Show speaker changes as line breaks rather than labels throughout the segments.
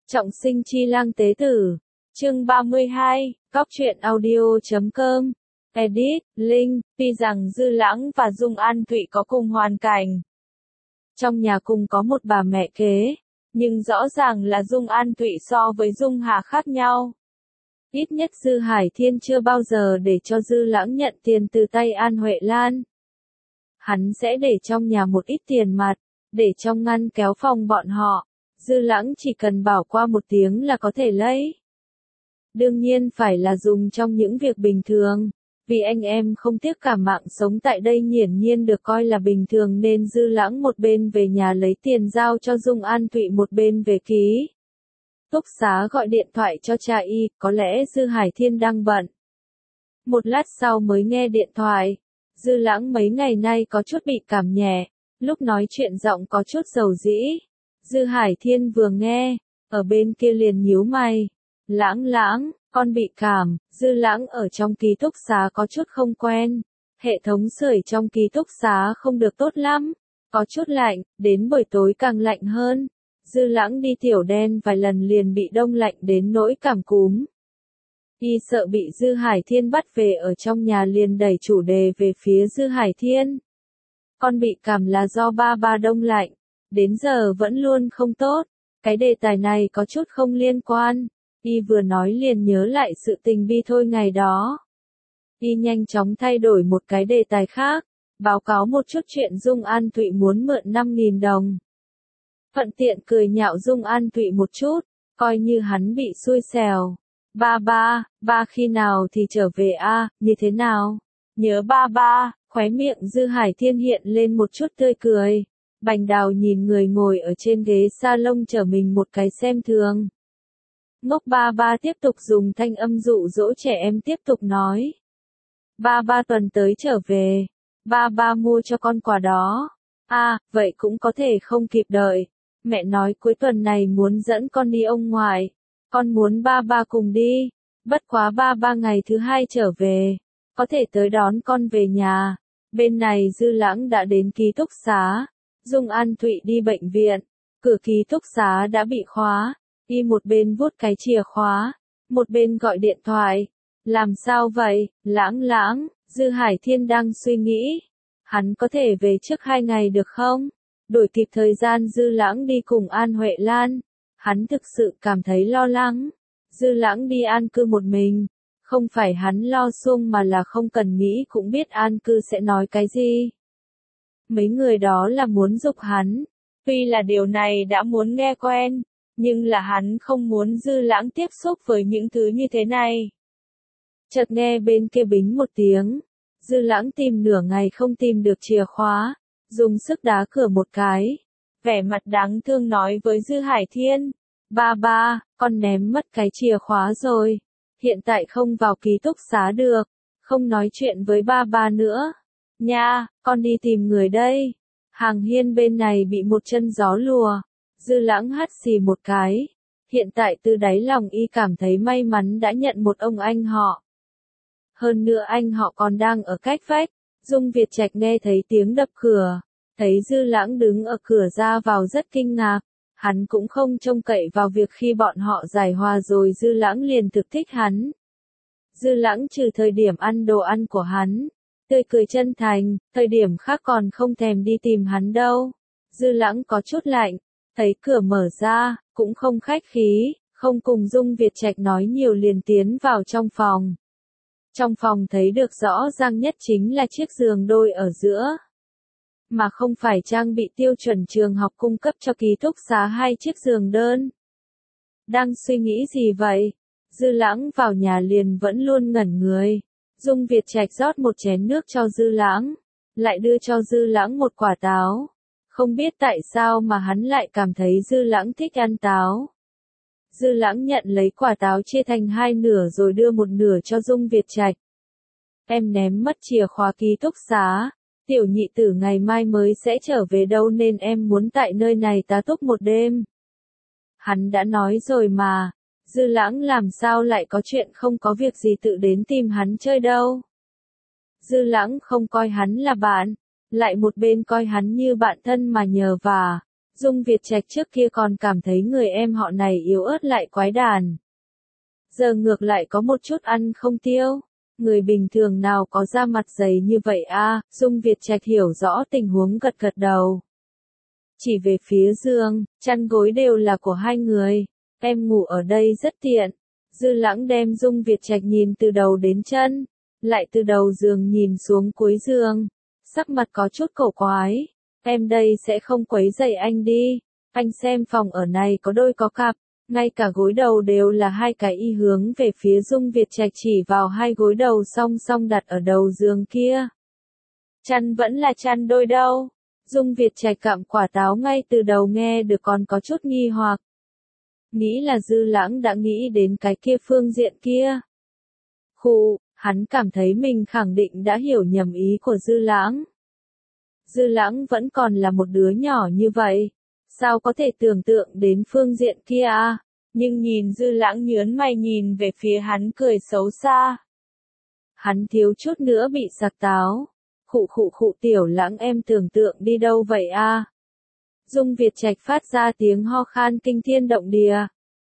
Trọng sinh chi lang tế tử. Chương 32, Cóc truyện audio.com. Edit, Linh, tuy rằng Dư Lãng và Dung An Thụy có cùng hoàn cảnh. Trong nhà cùng có một bà mẹ kế, nhưng rõ ràng là Dung An Thụy so với Dung Hà khác nhau. Ít nhất Dư Hải Thiên chưa bao giờ để cho Dư Lãng nhận tiền từ tay An Huệ Lan. Hắn sẽ để trong nhà một ít tiền mặt, để trong ngăn kéo phòng bọn họ. Dư Lãng chỉ cần bảo qua một tiếng là có thể lấy. Đương nhiên phải là dùng trong những việc bình thường, vì anh em không tiếc cả mạng sống tại đây hiển nhiên được coi là bình thường nên Dư Lãng một bên về nhà lấy tiền giao cho Dung An Thụy một bên về ký túc xá gọi điện thoại cho cha y, có lẽ Dư Hải Thiên đang bận. Một lát sau mới nghe điện thoại. Dư Lãng mấy ngày nay có chút bị cảm nhẹ, lúc nói chuyện giọng có chút dầu dĩ. Dư Hải Thiên vừa nghe, ở bên kia liền nhíu mày. Lãng, con bị cảm. Dư Lãng ở trong ký túc xá có chút không quen. Hệ thống sưởi trong ký túc xá không được tốt lắm, có chút lạnh, đến buổi tối càng lạnh hơn. Dư Lãng đi tiểu đen vài lần liền bị đông lạnh đến nỗi cảm cúm. Y sợ bị Dư Hải Thiên bắt về ở trong nhà liền đẩy chủ đề về phía Dư Hải Thiên. Con bị cảm là do ba đông lạnh, đến giờ vẫn luôn không tốt. Cái đề tài này có chút không liên quan. Y vừa nói liền nhớ lại sự tình bi thôi ngày đó. Y nhanh chóng thay đổi một cái đề tài khác, báo cáo một chút chuyện Dung An Thụy muốn mượn 5.000 đồng. Thuận tiện cười nhạo Dung An Thụy một chút, coi như hắn bị xui xẻo. Ba khi nào thì trở về a, như thế nào? Nhớ ba, khóe miệng Dư Hải Thiên hiện lên một chút tươi cười. Bành Đào nhìn người ngồi ở trên ghế salon chở mình một cái xem thường. Ngốc ba tiếp tục dùng thanh âm dụ dỗ trẻ em tiếp tục nói. Ba tuần tới trở về, ba mua cho con quà đó. Vậy cũng có thể không kịp đợi. Mẹ nói cuối tuần này muốn dẫn con đi ông ngoại. Con muốn ba cùng đi. Bất quá ba ngày thứ hai trở về, có thể tới đón con về nhà. Bên này Dư Lãng đã đến ký túc xá. Dung An Thụy đi bệnh viện, cửa ký túc xá đã bị khóa. Y một bên vuốt cái chìa khóa, một bên gọi điện thoại. Làm sao vậy, Lãng? Dư Hải Thiên đang suy nghĩ. Hắn có thể về trước 2 ngày được không? Đổi kịp thời gian Dư Lãng đi cùng An Huệ Lan. Hắn thực sự cảm thấy lo lắng. Dư Lãng đi an cư một mình. Không phải hắn lo xuông mà là không cần nghĩ cũng biết an cư sẽ nói cái gì. Mấy người đó là muốn giục hắn. Tuy là điều này đã muốn nghe quen, nhưng là hắn không muốn Dư Lãng tiếp xúc với những thứ như thế này. Chợt nghe bên kia bính một tiếng. Dư Lãng tìm nửa ngày không tìm được chìa khóa, dùng sức đá cửa một cái. Vẻ mặt đáng thương nói với Dư Hải Thiên. Ba, con ném mất cái chìa khóa rồi. Hiện tại không vào ký túc xá được. Không nói chuyện với ba nữa. Nha, con đi tìm người đây. Hàng hiên bên này bị một chân gió lùa. Dư Lãng hắt xì một cái. Hiện tại từ đáy lòng y cảm thấy may mắn đã nhận một ông anh họ. Hơn nữa anh họ còn đang ở cách vách. Dung Việt Trạch nghe thấy tiếng đập cửa. Thấy Dư Lãng đứng ở cửa ra vào rất kinh ngạc. Hắn cũng không trông cậy vào việc khi bọn họ giải hòa rồi Dư Lãng liền thực thích hắn. Dư Lãng trừ thời điểm ăn đồ ăn của hắn, tươi cười chân thành, thời điểm khác còn không thèm đi tìm hắn đâu. Dư Lãng có chút lạnh, thấy cửa mở ra, cũng không khách khí, không cùng Dung Việt Trạch nói nhiều liền tiến vào trong phòng. Trong phòng thấy được rõ ràng nhất chính là chiếc giường đôi ở giữa. Mà không phải trang bị tiêu chuẩn trường học cung cấp cho ký túc xá 2 chiếc giường đơn. Đang suy nghĩ gì vậy? Dư Lãng vào nhà liền vẫn luôn ngẩn người. Dung Việt Trạch rót một chén nước cho Dư Lãng, lại đưa cho Dư Lãng một quả táo. Không biết tại sao mà hắn lại cảm thấy Dư Lãng thích ăn táo. Dư Lãng nhận lấy quả táo chia thành 2 nửa rồi đưa một nửa cho Dung Việt Trạch. Em ném mất chìa khóa ký túc xá. Tiểu nhị tử ngày mai mới sẽ trở về đâu nên em muốn tại nơi này tá túc một đêm. Hắn đã nói rồi mà. Dư Lãng làm sao lại có chuyện không có việc gì tự đến tìm hắn chơi đâu. Dư Lãng không coi hắn là bạn, lại một bên coi hắn như bạn thân mà nhờ vả. Dung Việt Trạch trước kia còn cảm thấy người em họ này yếu ớt lại quái đản. Giờ ngược lại có một chút ăn không tiêu. Người bình thường nào có da mặt dày như vậy a? Dung Việt Trạch hiểu rõ tình huống gật gật đầu. Chỉ về phía giường, chăn gối đều là của hai người. Em ngủ ở đây rất tiện. Dư Lãng đem Dung Việt Trạch nhìn từ đầu đến chân, lại từ đầu giường nhìn xuống cuối giường. Sắc mặt có chút cổ quái. Em đây sẽ không quấy rầy anh đi. Anh xem phòng ở này có đôi có cặp. Ngay cả gối đầu đều là hai cái y hướng về phía Dung Việt Trạch chỉ vào hai gối đầu song song đặt ở đầu giường kia. Chăn vẫn là chăn đôi đâu. Dung Việt Trạch cặm quả táo ngay từ đầu nghe được còn có chút nghi hoặc. Nghĩ là Dư Lãng đã nghĩ đến cái kia phương diện kia. Khụ, hắn cảm thấy mình khẳng định đã hiểu nhầm ý của Dư Lãng. Dư Lãng vẫn còn là một đứa nhỏ như vậy. Sao có thể tưởng tượng đến phương diện kia à? Nhưng nhìn Dư Lãng nhớn mày nhìn về phía hắn cười xấu xa. Hắn thiếu chút nữa bị sặc táo. Khụ Tiểu Lãng em tưởng tượng đi đâu vậy à? Dung Việt Trạch phát ra tiếng ho khan kinh thiên động địa.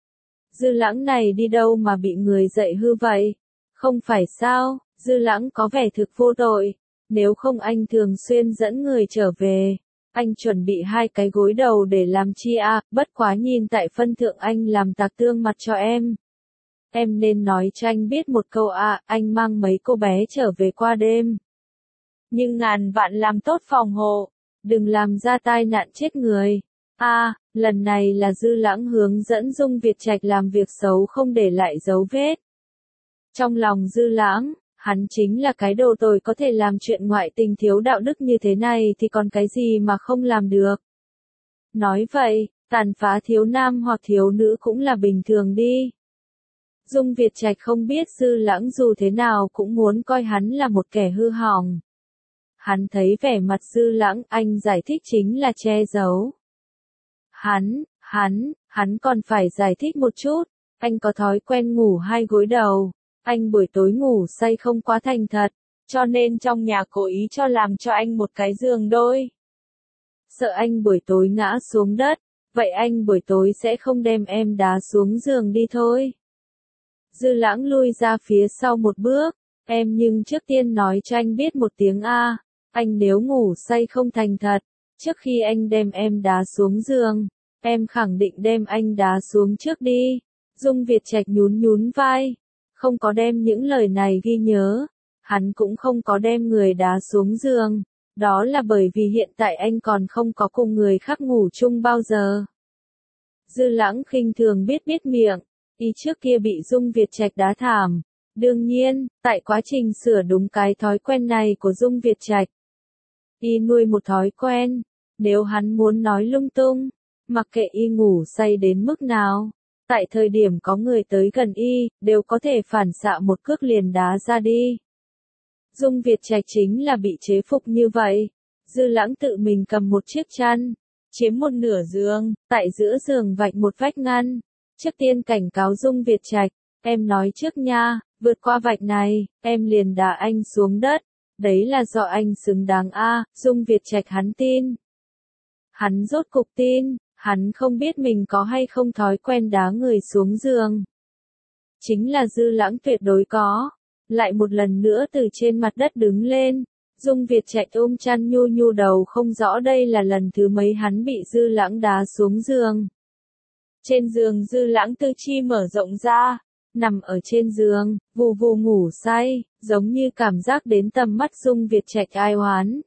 Dư Lãng này đi đâu mà bị người dạy hư vậy? Không phải sao, Dư Lãng có vẻ thực vô tội. Nếu không anh thường xuyên dẫn người trở về. Anh chuẩn bị hai cái gối đầu để làm chi à, bất quá nhìn tại phân thượng anh làm tạc tương mặt cho em. Em nên nói cho anh biết một câu à, anh mang mấy cô bé trở về qua đêm. Nhưng ngàn vạn làm tốt phòng hộ, đừng làm ra tai nạn chết người. À, lần này là Dư Lãng hướng dẫn Dung Việt Trạch làm việc xấu không để lại dấu vết. Trong lòng Dư Lãng, hắn chính là cái đồ tồi có thể làm chuyện ngoại tình thiếu đạo đức như thế này thì còn cái gì mà không làm được. Nói vậy, tàn phá thiếu nam hoặc thiếu nữ cũng là bình thường đi. Dung Việt Trạch không biết Dư Lãng dù thế nào cũng muốn coi hắn là một kẻ hư hỏng. Hắn thấy vẻ mặt Dư Lãng, anh giải thích chính là che giấu. Hắn còn phải giải thích một chút. Anh có thói quen ngủ hai gối đầu. Anh buổi tối ngủ say không quá thành thật, cho nên trong nhà cố ý cho làm cho anh một cái giường đôi. Sợ anh buổi tối ngã xuống đất, vậy anh buổi tối sẽ không đem em đá xuống giường đi thôi. Dư Lãng lui ra phía sau một bước, em nhưng trước tiên nói cho anh biết một tiếng a, anh nếu ngủ say không thành thật, trước khi anh đem em đá xuống giường, em khẳng định đem anh đá xuống trước đi. Dung Việt Trạch nhún vai. Không có đem những lời này ghi nhớ, hắn cũng không có đem người đá xuống giường, đó là bởi vì hiện tại anh còn không có cùng người khác ngủ chung bao giờ. Dư Lãng khinh thường biết miệng, y trước kia bị Dung Việt Trạch đá thảm, đương nhiên, tại quá trình sửa đúng cái thói quen này của Dung Việt Trạch. Y nuôi một thói quen, nếu hắn muốn nói lung tung, mặc kệ y ngủ say đến mức nào. Tại thời điểm có người tới gần y, đều có thể phản xạ một cước liền đá ra đi. Dung Việt Trạch chính là bị chế phục như vậy. Dư Lãng tự mình cầm một chiếc chăn, chiếm một nửa giường, tại giữa giường vạch một vách ngăn. Trước tiên cảnh cáo Dung Việt Trạch, em nói trước nha, vượt qua vạch này, em liền đá anh xuống đất. Đấy là do anh xứng đáng a. Dung Việt Trạch hắn tin. Hắn rốt cục tin. Hắn không biết mình có hay không thói quen đá người xuống giường. Chính là Dư Lãng tuyệt đối có. Lại một lần nữa từ trên mặt đất đứng lên. Dung Việt Trạch ôm chăn nhu đầu không rõ đây là lần thứ mấy hắn bị Dư Lãng đá xuống giường. Trên giường Dư Lãng tư chi mở rộng ra. Nằm ở trên giường, vù ngủ say, giống như cảm giác đến tầm mắt Dung Việt Trạch ai oán.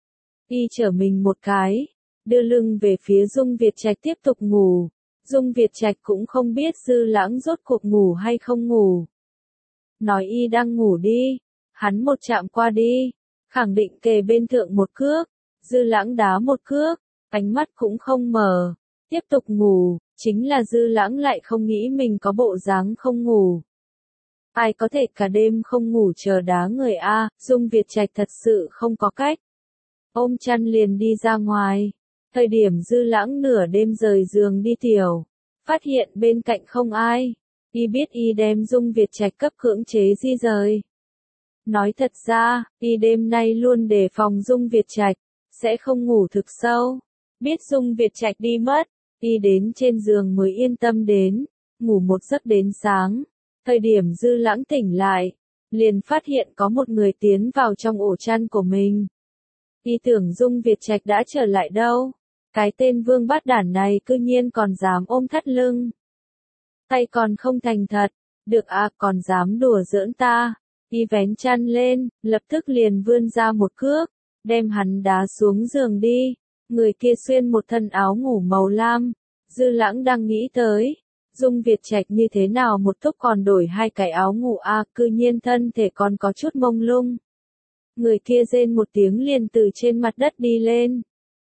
Y trở mình một cái. Đưa lưng về phía Dung Việt Trạch tiếp tục ngủ. Dung Việt Trạch cũng không biết Dư Lãng rốt cuộc ngủ hay không ngủ. Nói y đang ngủ đi. Hắn một chạm qua đi. Khẳng định kề bên thượng một cước. Dư Lãng đá một cước. Ánh mắt cũng không mở. Tiếp tục ngủ. Chính là Dư Lãng lại không nghĩ mình có bộ dáng không ngủ. Ai có thể cả đêm không ngủ chờ đá người a? Dung Việt Trạch thật sự không có cách. Ôm chăn liền đi ra ngoài. Thời điểm Dư Lãng nửa đêm rời giường đi tiểu, phát hiện bên cạnh không ai, y biết y đem Dung Việt Trạch cấp cưỡng chế di rời. Nói thật ra, y đêm nay luôn đề phòng Dung Việt Trạch, sẽ không ngủ thực sâu. Biết Dung Việt Trạch đi mất, y đến trên giường mới yên tâm đến, ngủ một giấc đến sáng. Thời điểm Dư Lãng tỉnh lại, liền phát hiện có một người tiến vào trong ổ chăn của mình. Y tưởng Dung Việt Trạch đã trở lại đâu. Cái tên vương bát đản này cư nhiên còn dám ôm thắt lưng. Tay còn không thành thật, được à, còn dám đùa giỡn ta. Y vén chăn lên, lập tức liền vươn ra một cước, đem hắn đá xuống giường đi. Người kia xuyên một thân áo ngủ màu lam. Dư Lãng đang nghĩ tới, Dung Việt Trạch như thế nào một lúc còn đổi hai cái áo ngủ à, cư nhiên thân thể còn có chút mông lung. Người kia rên một tiếng liền từ trên mặt đất đi lên.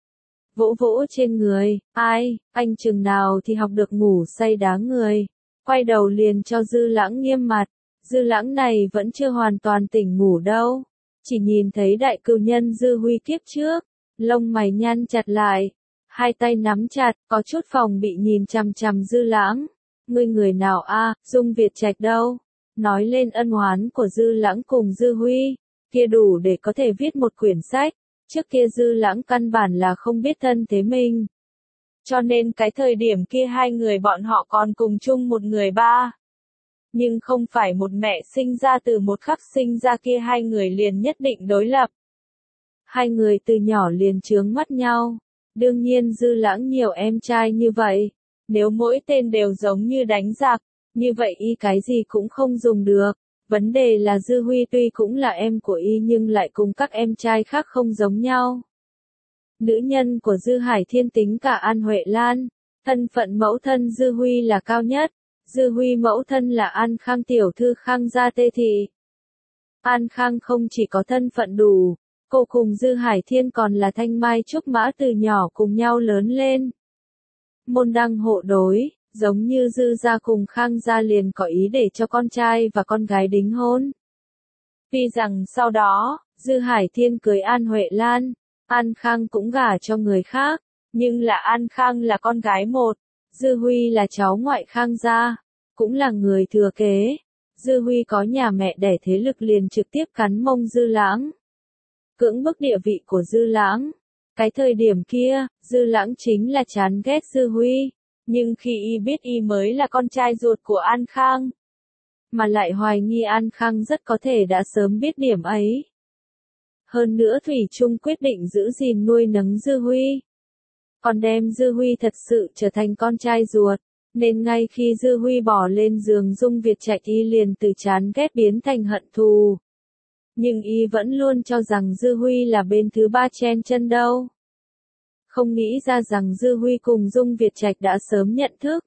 Vỗ vỗ trên người, ai, anh chừng nào thì học được ngủ say đá người. Quay đầu liền cho Dư Lãng nghiêm mặt. Dư Lãng này vẫn chưa hoàn toàn tỉnh ngủ đâu. Chỉ nhìn thấy đại cừu nhân Dư Huy kiếp trước. Lông mày nhăn chặt lại. Hai tay nắm chặt, có chút phòng bị nhìn chằm chằm Dư Lãng. Ngươi người nào a, Dung Việt Trạch đâu? Nói lên ân oán của Dư Lãng cùng Dư Huy. Kia đủ để có thể viết một quyển sách. Trước kia Dư Lãng căn bản là không biết thân thế mình. Cho nên cái thời điểm kia hai người bọn họ còn cùng chung một người ba. Nhưng không phải một mẹ sinh ra, từ một khắc sinh ra kia hai người liền nhất định đối lập. Hai người từ nhỏ liền chướng mắt nhau. Đương nhiên Dư Lãng nhiều em trai như vậy. Nếu mỗi tên đều giống như đánh giặc, như vậy y cái gì cũng không dùng được. Vấn đề là Dư Huy tuy cũng là em của y nhưng lại cùng các em trai khác không giống nhau. Nữ nhân của Dư Hải Thiên tính cả An Huệ Lan, thân phận mẫu thân Dư Huy là cao nhất. Dư Huy mẫu thân là An Khang tiểu thư Khang gia Tê thị. An Khang không chỉ có thân phận đủ, cô cùng Dư Hải Thiên còn là thanh mai trúc mã từ nhỏ cùng nhau lớn lên. Môn đăng hộ đối, giống như Dư gia cùng Khang gia liền có ý để cho con trai và con gái đính hôn. Tuy rằng sau đó, Dư Hải Thiên cưới An Huệ Lan, An Khang cũng gả cho người khác, nhưng là An Khang là con gái một, Dư Huy là cháu ngoại Khang gia, cũng là người thừa kế. Dư Huy có nhà mẹ đẻ thế lực liền trực tiếp cắn mông Dư Lãng. Cưỡng bức địa vị của Dư Lãng. Cái thời điểm kia, Dư Lãng chính là chán ghét Dư Huy, nhưng khi y biết y mới là con trai ruột của An Khang, mà lại hoài nghi An Khang rất có thể đã sớm biết điểm ấy. Hơn nữa Thủy Chung quyết định giữ gìn nuôi nấng Dư Huy. Còn đem Dư Huy thật sự trở thành con trai ruột, nên ngay khi Dư Huy bỏ lên giường Dung Việt Trạch y liền từ chán ghét biến thành hận thù. Nhưng y vẫn luôn cho rằng Dư Huy là bên thứ ba chen chân đâu. Không nghĩ ra rằng Dư Huy cùng Dung Việt Trạch đã sớm nhận thức.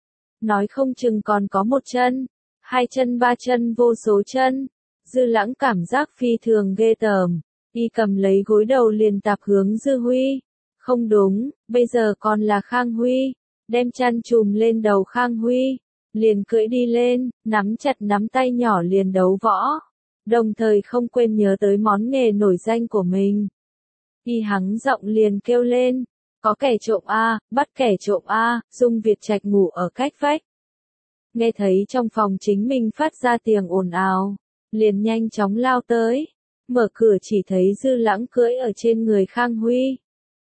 Nói không chừng còn có một chân, hai chân, ba chân, vô số chân. Dư Lãng cảm giác phi thường ghê tởm. Y cầm lấy gối đầu liền tạp hướng Dư Huy. Không đúng, bây giờ còn là Khang Huy. Đem chăn trùm lên đầu Khang Huy. Liền cưỡi đi lên, nắm chặt nắm tay nhỏ liền đấu võ. Đồng thời không quên nhớ tới món nghề nổi danh của mình. Y hắng giọng liền kêu lên. Có kẻ trộm a, bắt kẻ trộm a. Dung Việt Trạch ngủ ở cách vách. Nghe thấy trong phòng chính mình phát ra tiếng ồn ào. Liền nhanh chóng lao tới. Mở cửa chỉ thấy Dư Lãng cưỡi ở trên người Khang Huy.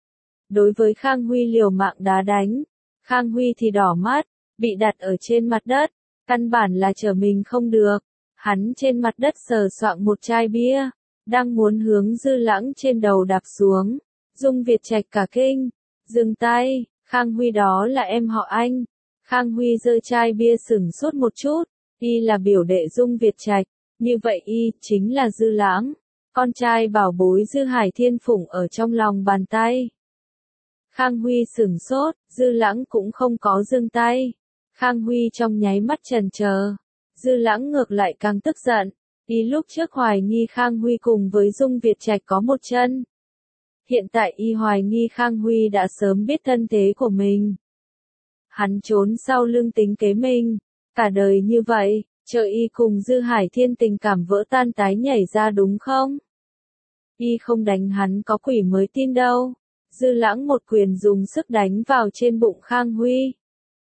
Đối với Khang Huy liều mạng đá đánh. Khang Huy thì đỏ mắt, bị đặt ở trên mặt đất. Căn bản là trở mình không được. Hắn trên mặt đất sờ soạng một chai bia. Đang muốn hướng Dư Lãng trên đầu đạp xuống. Dung Việt Trạch cả kinh. Dừng tay, Khang Huy đó là em họ anh. Khang Huy giơ chai bia sửng sốt một chút. Y là biểu đệ Dung Việt Trạch. Như vậy y chính là Dư Lãng. Con trai bảo bối Dư Hải Thiên phụng ở trong lòng bàn tay. Khang Huy sửng sốt, Dư Lãng cũng không có dừng tay. Khang Huy trong nháy mắt chần chờ. Dư Lãng ngược lại càng tức giận. Y lúc trước hoài nghi Khang Huy cùng với Dung Việt Trạch có một chân. Hiện tại y hoài nghi Khang Huy đã sớm biết thân thế của mình. Hắn trốn sau lưng tính kế mình. Cả đời như vậy, chờ y cùng Dư Hải Thiên tình cảm vỡ tan tái nhảy ra đúng không? Y không đánh hắn có quỷ mới tin đâu. Dư Lãng một quyền dùng sức đánh vào trên bụng Khang Huy.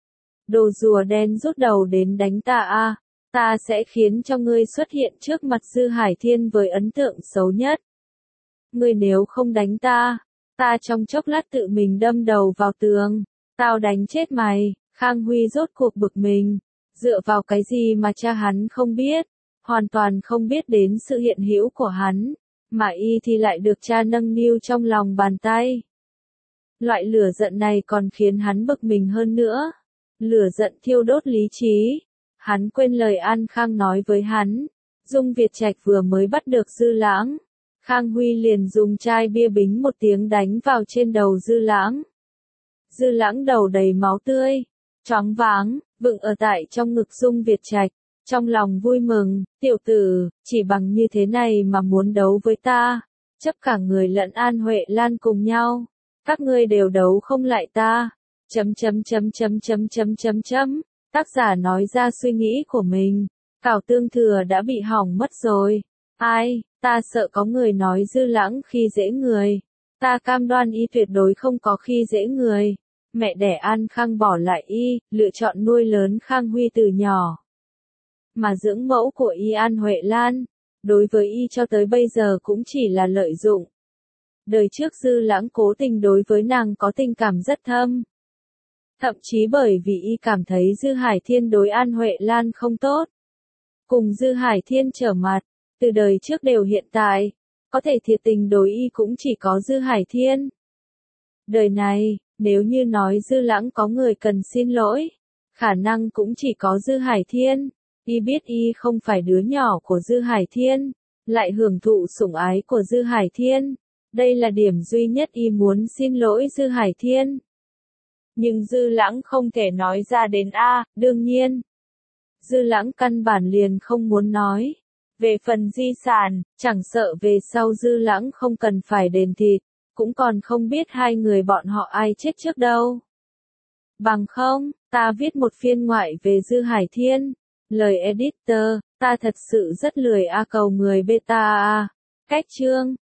Đồ rùa đen rút đầu đến đánh ta a, ta sẽ khiến cho ngươi xuất hiện trước mặt Dư Hải Thiên với ấn tượng xấu nhất. Ngươi nếu không đánh ta, Ta trong chốc lát tự mình đâm đầu vào tường. Tao đánh chết mày. Khang Huy rốt cuộc bực mình. Dựa vào cái gì mà cha hắn không biết? Hoàn toàn không biết đến sự hiện hữu của hắn. Mà y thì lại được cha nâng niu trong lòng bàn tay. Loại lửa giận này còn khiến hắn bực mình hơn nữa. Lửa giận thiêu đốt lý trí. Hắn quên lời An Khang nói với hắn. Dung Việt Trạch vừa mới bắt được Dư Lãng. Khang Huy liền dùng chai bia bính một tiếng đánh vào trên đầu Dư Lãng. Dư Lãng đầu đầy máu tươi, choáng váng, vựng ở tại trong ngực Dung Việt Trạch. Trong lòng vui mừng, tiểu tử, chỉ bằng như thế này mà muốn đấu với ta. Chấp cả người lẫn An Huệ Lan cùng nhau. Các ngươi đều đấu không lại ta. Tác giả nói ra suy nghĩ của mình. Cảo Tương Thừa đã bị hỏng mất rồi. Ai, ta sợ có người nói Dư Lãng khi dễ người. Ta cam đoan y tuyệt đối không có khi dễ người. Mẹ đẻ An Khang bỏ lại y, lựa chọn nuôi lớn Khang Huy từ nhỏ. Mà dưỡng mẫu của y An Huệ Lan, đối với y cho tới bây giờ cũng chỉ là lợi dụng. Đời trước Dư Lãng cố tình đối với nàng có tình cảm rất thâm. Thậm chí bởi vì y cảm thấy Dư Hải Thiên đối An Huệ Lan không tốt. Cùng Dư Hải Thiên trở mặt, từ đời trước đều hiện tại, có thể thiệt tình đối y cũng chỉ có Dư Hải Thiên. Đời này, nếu như nói Dư Lãng có người cần xin lỗi, khả năng cũng chỉ có Dư Hải Thiên. Y biết y không phải đứa nhỏ của Dư Hải Thiên, lại hưởng thụ sủng ái của Dư Hải Thiên. Đây là điểm duy nhất y muốn xin lỗi Dư Hải Thiên. Nhưng Dư Lãng không thể nói ra đến đương nhiên. Dư Lãng căn bản liền không muốn nói. Về phần di sản, chẳng sợ về sau Dư Lãng không cần phải đền thịt, cũng còn không biết hai người bọn họ ai chết trước đâu. Bằng không, ta viết một phiên ngoại về Dư Hải Thiên. Lời editor, ta thật sự rất lười cầu người beta. Cách chương